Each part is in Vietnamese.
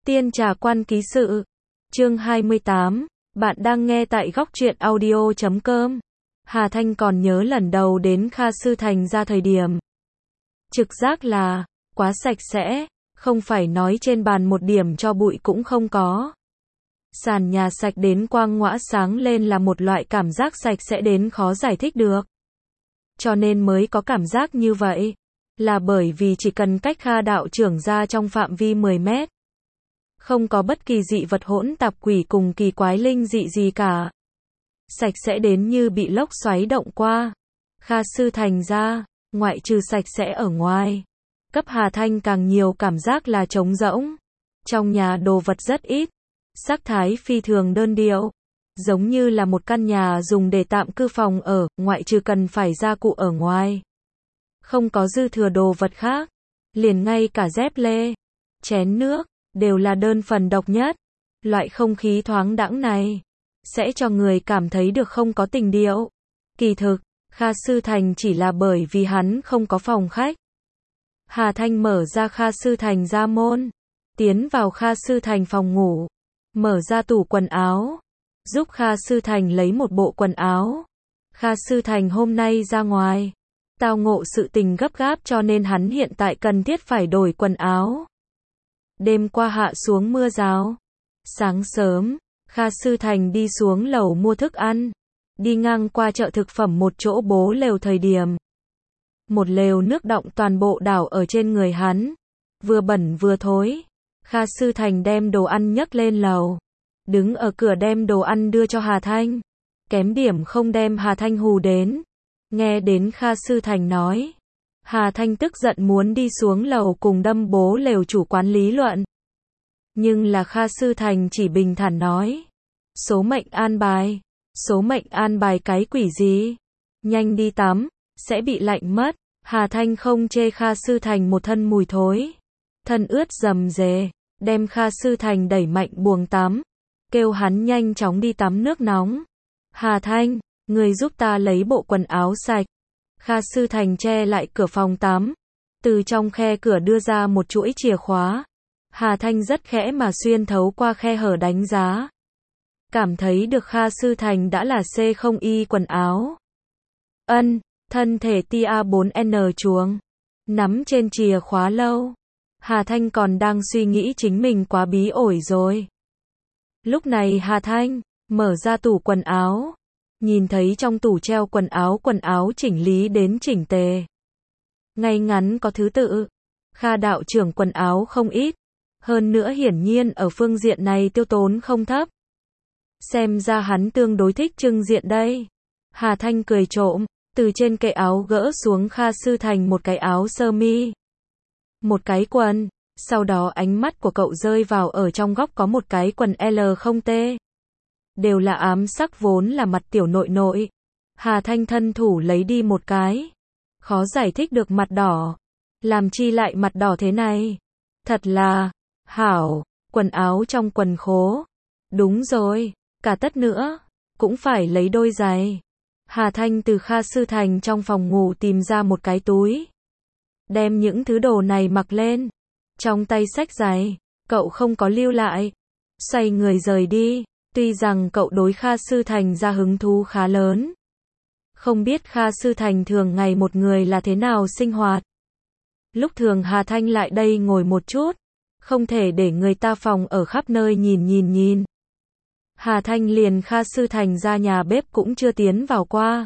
Tiên trà quan ký sự. Chương 28. Bạn đang nghe tại góc truyện audio.com. Hà Thanh còn nhớ lần đầu đến Kha Sư Thành ra thời điểm. Trực giác là quá sạch sẽ, không phải nói trên bàn một điểm cho bụi cũng không có. Sàn nhà sạch đến quang ngõa sáng lên là một loại cảm giác sạch sẽ đến khó giải thích được. Cho nên mới có cảm giác như vậy. Là bởi vì chỉ cần cách Kha đạo trưởng ra trong phạm vi 10 mét. Không có bất kỳ dị vật hỗn tạp quỷ cùng kỳ quái linh dị gì cả. Sạch sẽ đến như bị lốc xoáy động qua. Kha Sư Thành ra, ngoại trừ sạch sẽ ở ngoài. Cấp Hà Thanh càng nhiều cảm giác là trống rỗng. Trong nhà đồ vật rất ít. Sắc thái phi thường đơn điệu. Giống như là một căn nhà dùng để tạm cư phòng ở, ngoại trừ cần phải gia cụ ở ngoài. Không có dư thừa đồ vật khác. Liền ngay cả dép lê, chén nước, đều là đơn phần độc nhất. Loại không khí thoáng đãng này sẽ cho người cảm thấy được không có tình điệu. Kỳ thực, Kha Sư Thành chỉ là bởi vì hắn không có phòng khách. Hà Thanh mở ra Kha Sư Thành ra môn, tiến vào Kha Sư Thành phòng ngủ, mở ra tủ quần áo, giúp Kha Sư Thành lấy một bộ quần áo. Kha Sư Thành hôm nay ra ngoài, tao ngộ sự tình gấp gáp cho nên hắn hiện tại cần thiết phải đổi quần áo. Đêm qua hạ xuống mưa rào. Sáng sớm, Kha Sư Thành đi xuống lầu mua thức ăn. Đi ngang qua chợ thực phẩm một chỗ bố lều thời điểm. Một lều nước đọng toàn bộ đảo ở trên người hắn. Vừa bẩn vừa thối. Kha Sư Thành đem đồ ăn nhấc lên lầu. Đứng ở cửa đem đồ ăn đưa cho Hà Thanh. Kém điểm không đem Hà Thanh hù đến. Nghe đến Kha Sư Thành nói. Hà Thanh tức giận muốn đi xuống lầu cùng đâm bố lều chủ quán lý luận. Nhưng là Kha Sư Thành chỉ bình thản nói. Số mệnh an bài. Số mệnh an bài cái quỷ gì? Nhanh đi tắm, sẽ bị lạnh mất. Hà Thanh không chê Kha Sư Thành một thân mùi thối. Thân ướt rầm rề, đem Kha Sư Thành đẩy mạnh buồng tắm. Kêu hắn nhanh chóng đi tắm nước nóng. Hà Thanh, người giúp ta lấy bộ quần áo sạch. Kha Sư Thành che lại cửa phòng tắm. Từ trong khe cửa đưa ra một chuỗi chìa khóa. Hà Thanh rất khẽ mà xuyên thấu qua khe hở đánh giá. Cảm thấy được Kha Sư Thành đã là C0Y quần áo. Thân thể tia 4N chuồng. Nắm trên chìa khóa lâu. Hà Thanh còn đang suy nghĩ chính mình quá bí ổi rồi. Lúc này Hà Thanh mở ra tủ quần áo. Nhìn thấy trong tủ treo quần áo chỉnh lý đến chỉnh tề. Ngay ngắn có thứ tự. Kha đạo trưởng quần áo không ít. Hơn nữa hiển nhiên ở phương diện này tiêu tốn không thấp. Xem ra hắn tương đối thích trưng diện đây. Hà Thanh cười trộm, từ trên kệ áo gỡ xuống Kha Sư Thành một cái áo sơ mi. Một cái quần, sau đó ánh mắt của cậu rơi vào ở trong góc có một cái quần L0T. Đều là ám sắc vốn là mặt tiểu nội nội. Hà Thanh thân thủ lấy đi một cái. Khó giải thích được mặt đỏ. Làm chi lại mặt đỏ thế này? Thật là hảo, quần áo trong quần khố. Đúng rồi, cả tất nữa, cũng phải lấy đôi giày. Hà Thanh từ Kha Sư Thành trong phòng ngủ tìm ra một cái túi. Đem những thứ đồ này mặc lên. Trong tay xách giày, cậu không có lưu lại. Xoay người rời đi. Tuy rằng cậu đối Kha Sư Thành ra hứng thú khá lớn. Không biết Kha Sư Thành thường ngày một người là thế nào sinh hoạt. Lúc thường Hà Thanh lại đây ngồi một chút. Không thể để người ta phòng ở khắp nơi nhìn. Hà Thanh liền Kha Sư Thành ra nhà bếp cũng chưa tiến vào qua.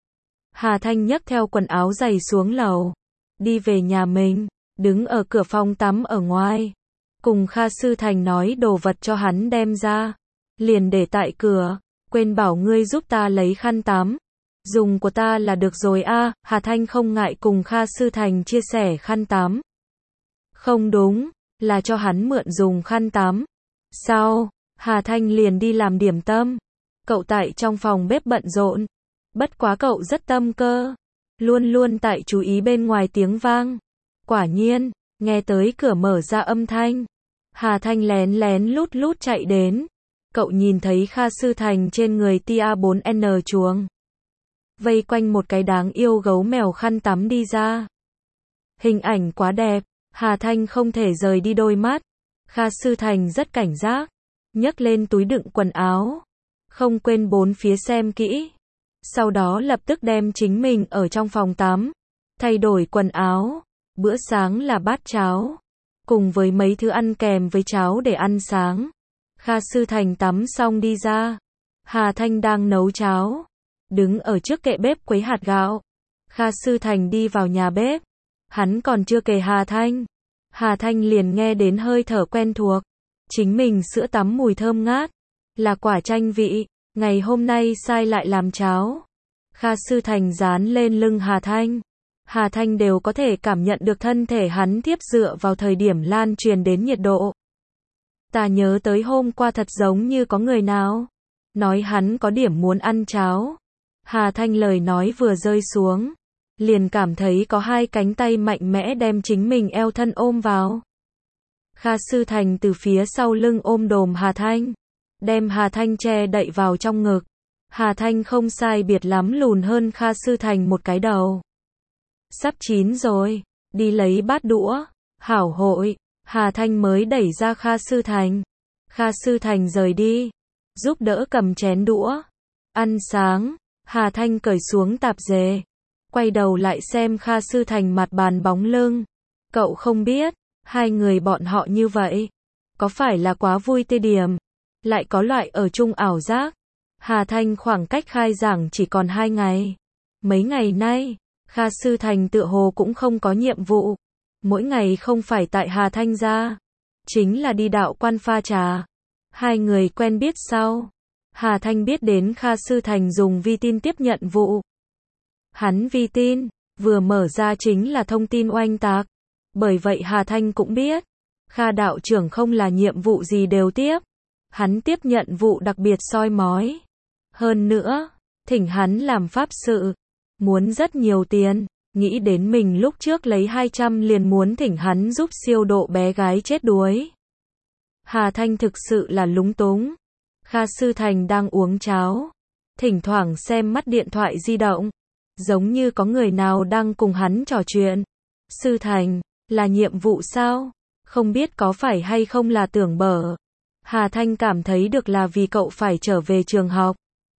Hà Thanh nhấc theo quần áo giày xuống lầu. Đi về nhà mình, đứng ở cửa phòng tắm ở ngoài. Cùng Kha Sư Thành nói đồ vật cho hắn đem ra. Liền để tại cửa, quên bảo ngươi giúp ta lấy khăn tắm. Dùng của ta là được rồi a. Hà Thanh không ngại cùng Kha Sư Thành chia sẻ khăn tắm. Không đúng, là cho hắn mượn dùng khăn tắm. Sau, Hà Thanh liền đi làm điểm tâm. Cậu tại trong phòng bếp bận rộn. Bất quá cậu rất tâm cơ. Luôn tại chú ý bên ngoài tiếng vang. Quả nhiên, nghe tới cửa mở ra âm thanh. Hà Thanh lén lút chạy đến. Cậu nhìn thấy Kha Sư Thành trên người tia 4N chuồng. Vây quanh một cái đáng yêu gấu mèo khăn tắm đi ra. Hình ảnh quá đẹp. Hà Thanh không thể rời đi đôi mắt. Kha Sư Thành rất cảnh giác, nhấc lên túi đựng quần áo, không quên bốn phía xem kỹ. Sau đó lập tức đem chính mình ở trong phòng tắm, thay đổi quần áo. Bữa sáng là bát cháo, cùng với mấy thứ ăn kèm với cháo để ăn sáng. Kha Sư Thành tắm xong đi ra. Hà Thanh đang nấu cháo, đứng ở trước kệ bếp quấy hạt gạo. Kha Sư Thành đi vào nhà bếp, hắn còn chưa kề Hà Thanh liền nghe đến hơi thở quen thuộc, chính mình sữa tắm mùi thơm ngát, là quả chanh vị, ngày hôm nay sai lại làm cháo. Kha Sư Thành dán lên lưng Hà Thanh đều có thể cảm nhận được thân thể hắn tiếp dựa vào thời điểm lan truyền đến nhiệt độ. Ta nhớ tới hôm qua thật giống như có người nào nói hắn có điểm muốn ăn cháo. Hà Thanh lời nói vừa rơi xuống, liền cảm thấy có hai cánh tay mạnh mẽ đem chính mình eo thân ôm vào. Kha Sư Thành từ phía sau lưng ôm đồm Hà Thanh, đem Hà Thanh che đậy vào trong ngực. Hà Thanh không sai biệt lắm lùn hơn Kha Sư Thành một cái đầu. Sắp chín rồi, đi lấy bát đũa. Hảo hội. Hà Thanh mới đẩy ra Kha Sư Thành. Kha Sư Thành rời đi, giúp đỡ cầm chén đũa. Ăn sáng. Hà Thanh cởi xuống tạp dề, quay đầu lại xem Kha Sư Thành mặt bàn bóng lưng. Cậu không biết, hai người bọn họ như vậy, có phải là quá vui tê điểm, lại có loại ở chung ảo giác. Hà Thanh khoảng cách khai giảng chỉ còn 2 ngày. Mấy ngày nay, Kha Sư Thành tựa hồ cũng không có nhiệm vụ. Mỗi ngày không phải tại Hà Thanh gia, chính là đi đạo quan pha trà. Hai người quen biết sau. Hà Thanh biết đến Kha Sư Thành dùng vi tin tiếp nhận vụ. Hắn vi tin, vừa mở ra chính là thông tin oanh tạc. Bởi vậy Hà Thanh cũng biết, Kha đạo trưởng không là nhiệm vụ gì đều tiếp. Hắn tiếp nhận vụ đặc biệt soi mói. Hơn nữa, thỉnh hắn làm pháp sự, muốn rất nhiều tiền, nghĩ đến mình lúc trước lấy 200 liền muốn thỉnh hắn giúp siêu độ bé gái chết đuối. Hà Thanh thực sự là lúng túng. Kha Sư Thành đang uống cháo, thỉnh thoảng xem mắt điện thoại di động, giống như có người nào đang cùng hắn trò chuyện. Sư Thành, là nhiệm vụ sao? Không biết có phải hay không là tưởng bở. Hà Thanh cảm thấy được là vì cậu phải trở về trường học.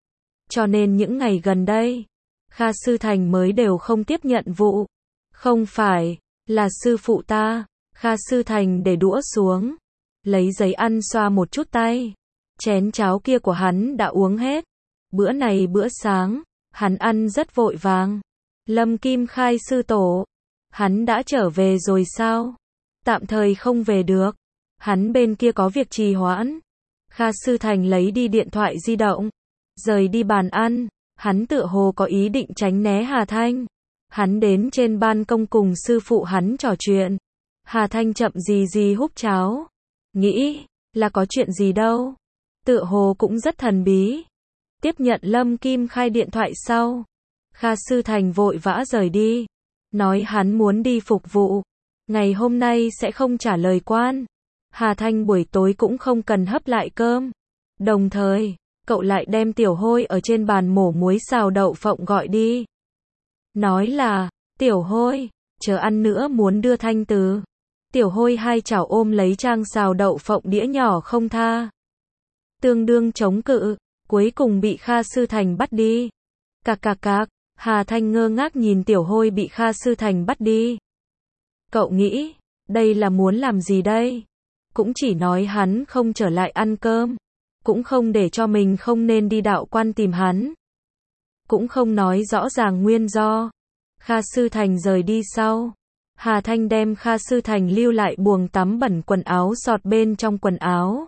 Cho nên những ngày gần đây, Kha Sư Thành mới đều không tiếp nhận vụ. Không phải, là sư phụ ta. Kha Sư Thành để đũa xuống, lấy giấy ăn xoa một chút tay. Chén cháo kia của hắn đã uống hết. Bữa này bữa sáng, hắn ăn rất vội vàng. Lâm Kim Khai sư tổ, hắn đã trở về rồi sao? Tạm thời không về được. Hắn bên kia có việc trì hoãn. Kha Sư Thành lấy đi điện thoại di động, rời đi bàn ăn. Hắn tựa hồ có ý định tránh né Hà Thanh. Hắn đến trên ban công cùng sư phụ hắn trò chuyện. Hà Thanh chậm gì húp cháo, nghĩ là có chuyện gì đâu, tựa hồ cũng rất thần bí. Tiếp nhận Lâm Kim Khai điện thoại sau, Kha Sư Thành vội vã rời đi, nói hắn muốn đi phục vụ, ngày hôm nay sẽ không trả lời quan. Hà Thanh buổi tối cũng không cần hấp lại cơm. Đồng thời, cậu lại đem Tiểu Hôi ở trên bàn mổ muối xào đậu phộng gọi đi. Nói là, Tiểu Hôi, chờ ăn nữa muốn đưa Thanh từ. Tiểu Hôi hai chảo ôm lấy trang xào đậu phộng đĩa nhỏ không tha. Tương đương chống cự, cuối cùng bị Kha Sư Thành bắt đi. Cạc cạc cạc, Hà Thanh ngơ ngác nhìn Tiểu Hôi bị Kha Sư Thành bắt đi. Cậu nghĩ, đây là muốn làm gì đây? Cũng chỉ nói hắn không trở lại ăn cơm. Cũng không để cho mình không nên đi đạo quan tìm hắn. Cũng không nói rõ ràng nguyên do. Kha Sư Thành rời đi sau, Hà Thanh đem Kha Sư Thành lưu lại buồng tắm bẩn quần áo sọt bên trong quần áo.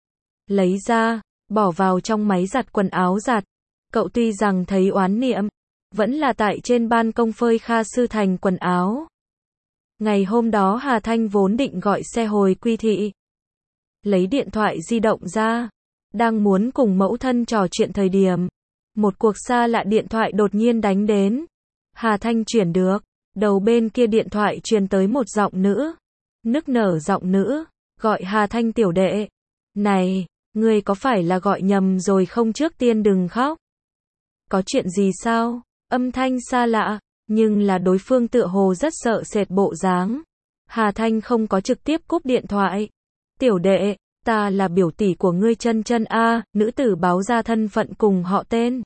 Lấy ra, bỏ vào trong máy giặt quần áo giặt. Cậu tuy rằng thấy oán niệm, vẫn là tại trên ban công phơi Kha Sư Thành quần áo. Ngày hôm đó Hà Thanh vốn định gọi xe hồi Quy thị. Lấy điện thoại di động ra, đang muốn cùng mẫu thân trò chuyện thời điểm, một cuộc xa lạ điện thoại đột nhiên đánh đến. Hà Thanh chuyển được, đầu bên kia điện thoại truyền tới một giọng nữ, nức nở giọng nữ, gọi Hà Thanh tiểu đệ. Này, ngươi có phải là gọi nhầm rồi không, trước tiên đừng khóc. Có chuyện gì sao? Âm thanh xa lạ, nhưng là đối phương tựa hồ rất sợ sệt bộ dáng. Hà Thanh không có trực tiếp cúp điện thoại. Tiểu đệ, ta là biểu tỷ của ngươi Chân Chân a, nữ tử báo ra thân phận cùng họ tên.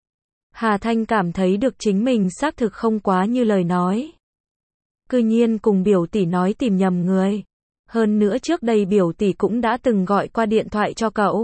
Hà Thanh cảm thấy được chính mình xác thực không quá như lời nói. Cư nhiên cùng biểu tỷ nói tìm nhầm người. Hơn nữa trước đây biểu tỷ cũng đã từng gọi qua điện thoại cho cậu.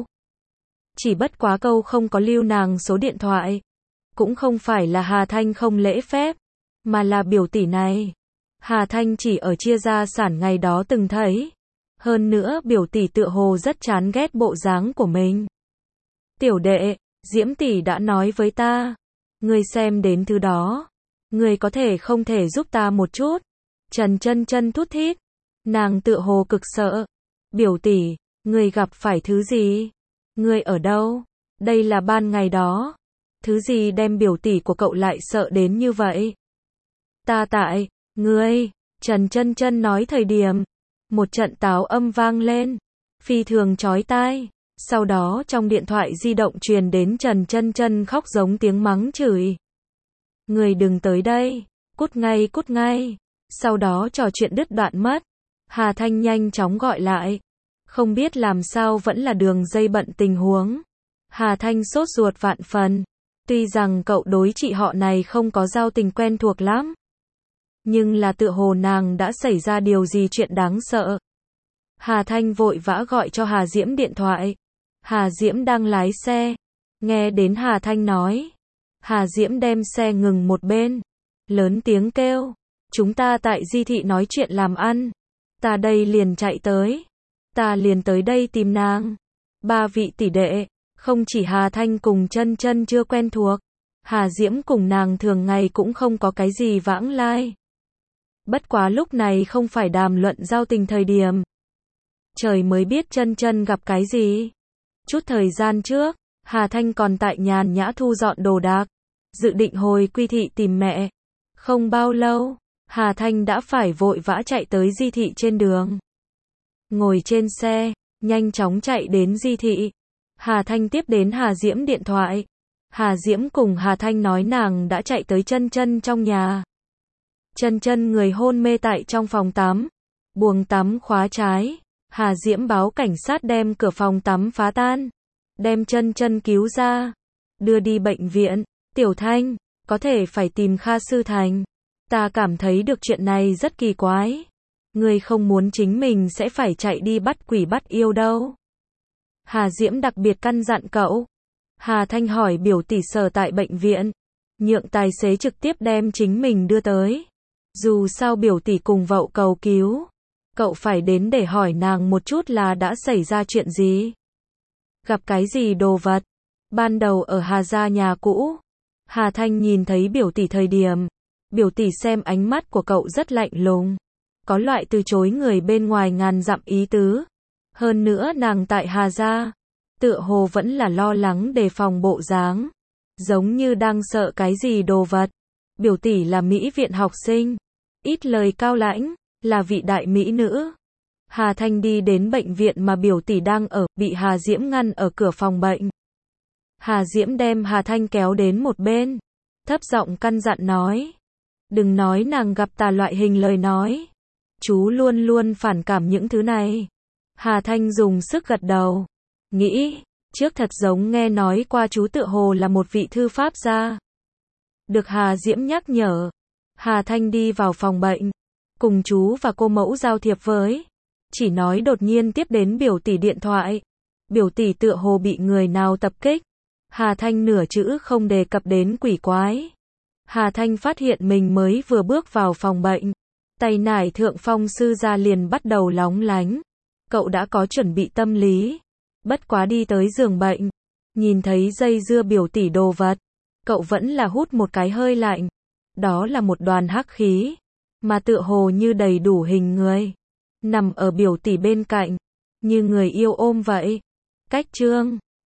Chỉ bất quá câu không có lưu nàng số điện thoại. Cũng không phải là Hà Thanh không lễ phép, mà là biểu tỷ này. Hà Thanh chỉ ở chia gia sản ngày đó từng thấy. Hơn nữa biểu tỷ tựa hồ rất chán ghét bộ dáng của mình. Tiểu đệ, Diễm tỷ đã nói với ta. Ngươi xem đến thứ đó. Ngươi có thể không thể giúp ta một chút. Trần Chân Chân thút thít. Nàng tựa hồ cực sợ. Biểu tỷ, ngươi gặp phải thứ gì? Ngươi ở đâu? Đây là ban ngày đó. Thứ gì đem biểu tỷ của cậu lại sợ đến như vậy? Ta tại, ngươi, Trần Chân Chân nói thời điểm. Một trận táo âm vang lên. Phi thường chói tai. Sau đó trong điện thoại di động truyền đến Trần Chân Chân khóc giống tiếng mắng chửi. Ngươi đừng tới đây. Cút ngay cút ngay. Sau đó trò chuyện đứt đoạn mất. Hà Thanh nhanh chóng gọi lại. Không biết làm sao vẫn là đường dây bận tình huống. Hà Thanh sốt ruột vạn phần. Tuy rằng cậu đối chị họ này không có giao tình quen thuộc lắm. Nhưng là tựa hồ nàng đã xảy ra điều gì chuyện đáng sợ. Hà Thanh vội vã gọi cho Hà Diễm điện thoại. Hà Diễm đang lái xe. Nghe đến Hà Thanh nói. Hà Diễm đem xe ngừng một bên. Lớn tiếng kêu. Chúng ta tại Di thị nói chuyện làm ăn. Ta đây liền chạy tới. Ta liền tới đây tìm nàng. Ba vị tỷ đệ. Không chỉ Hà Thanh cùng Chân Chân chưa quen thuộc. Hà Diễm cùng nàng thường ngày cũng không có cái gì vãng lai. Bất quá lúc này không phải đàm luận giao tình thời điểm. Trời mới biết Chân Chân gặp cái gì. Chút thời gian trước, Hà Thanh còn tại nhàn nhã thu dọn đồ đạc. Dự định hồi Quy thị tìm mẹ. Không bao lâu, Hà Thanh đã phải vội vã chạy tới Di thị trên đường. Ngồi trên xe, nhanh chóng chạy đến Di thị. Hà Thanh tiếp đến Hà Diễm điện thoại. Hà Diễm cùng Hà Thanh nói nàng đã chạy tới Chân Chân trong nhà. Chân Chân người hôn mê tại trong phòng tắm. Buồng tắm khóa trái. Hà Diễm báo cảnh sát đem cửa phòng tắm phá tan. Đem Chân Chân cứu ra. Đưa đi bệnh viện. Tiểu Thanh, có thể phải tìm Kha Sư Thành. Ta cảm thấy được chuyện này rất kỳ quái. Ngươi không muốn chính mình sẽ phải chạy đi bắt quỷ bắt yêu đâu. Hà Diễm đặc biệt căn dặn cậu. Hà Thanh hỏi biểu tỷ sở tại bệnh viện. Nhượng tài xế trực tiếp đem chính mình đưa tới. Dù sao biểu tỷ cùng vậu cầu cứu. Cậu phải đến để hỏi nàng một chút là đã xảy ra chuyện gì. Gặp cái gì đồ vật. Ban đầu ở Hà gia nhà cũ. Hà Thanh nhìn thấy biểu tỷ thời điểm. Biểu tỷ xem ánh mắt của cậu rất lạnh lùng. Có loại từ chối người bên ngoài ngàn dặm ý tứ. Hơn nữa nàng tại Hà gia. Tựa hồ vẫn là lo lắng đề phòng bộ dáng. Giống như đang sợ cái gì đồ vật. Biểu tỷ là mỹ viện học sinh. Ít lời cao lãnh. Là vị đại mỹ nữ. Hà Thanh đi đến bệnh viện mà biểu tỷ đang ở. Bị Hà Diễm ngăn ở cửa phòng bệnh. Hà Diễm đem Hà Thanh kéo đến một bên. Thấp giọng căn dặn nói. Đừng nói nàng gặp tà loại hình lời nói. Chú luôn luôn phản cảm những thứ này. Hà Thanh dùng sức gật đầu. Nghĩ, trước thật giống nghe nói qua chú tựa hồ là một vị thư pháp gia. Được Hà Diễm nhắc nhở. Hà Thanh đi vào phòng bệnh. Cùng chú và cô mẫu giao thiệp với. Chỉ nói đột nhiên tiếp đến biểu tỷ điện thoại. Biểu tỷ tựa hồ bị người nào tập kích. Hà Thanh nửa chữ không đề cập đến quỷ quái. Hà Thanh phát hiện mình mới vừa bước vào phòng bệnh. Tay nải thượng phong sư ra liền bắt đầu lóng lánh. Cậu đã có chuẩn bị tâm lý. Bất quá đi tới giường bệnh. Nhìn thấy dây dưa biểu tỷ đồ vật. Cậu vẫn là hút một cái hơi lạnh. Đó là một đoàn hắc khí. Mà tựa hồ như đầy đủ hình người. Nằm ở biểu tỷ bên cạnh. Như người yêu ôm vậy. Cách chương